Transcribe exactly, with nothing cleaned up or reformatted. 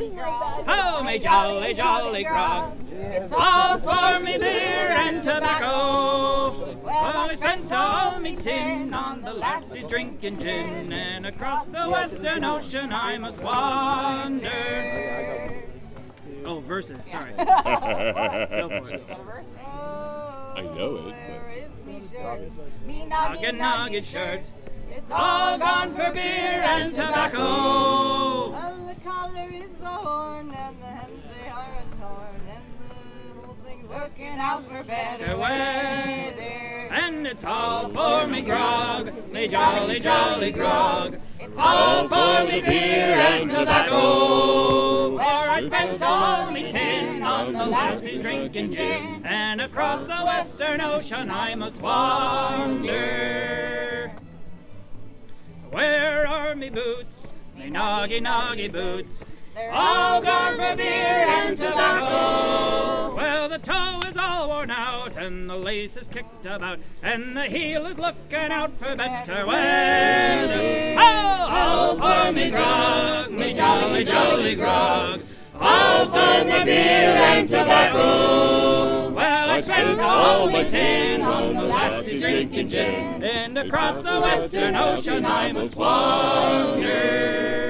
Oh, me jolly, jolly grog. It's all for me beer and tobacco. Well, I spent all me tin on the lassies drinking gin, and across the western ocean I must wander. Oh, verses, sorry. Go for it. I know it. Me noggin, noggin shirt. It's all gone for beer and tobacco. Well, the collar is a horn, and the hems they are a torn, and the whole thing's working out for better weather. And it's all for me grog, me jolly, jolly grog. It's all for me beer and tobacco. For I spent all me tin on the lassies drinking gin, and across the western ocean I must wander. Where are me boots, me noggy, noggy boots? They're all gone for beer and tobacco. Well, the toe is all worn out, and the lace is kicked about, and the heel is looking out for better weather. Oh, all for me grog, me jolly, jolly grog. All for me beer and tobacco. Well, I spent all my tin on the lassies drinking gin, and across the western ocean I must wander.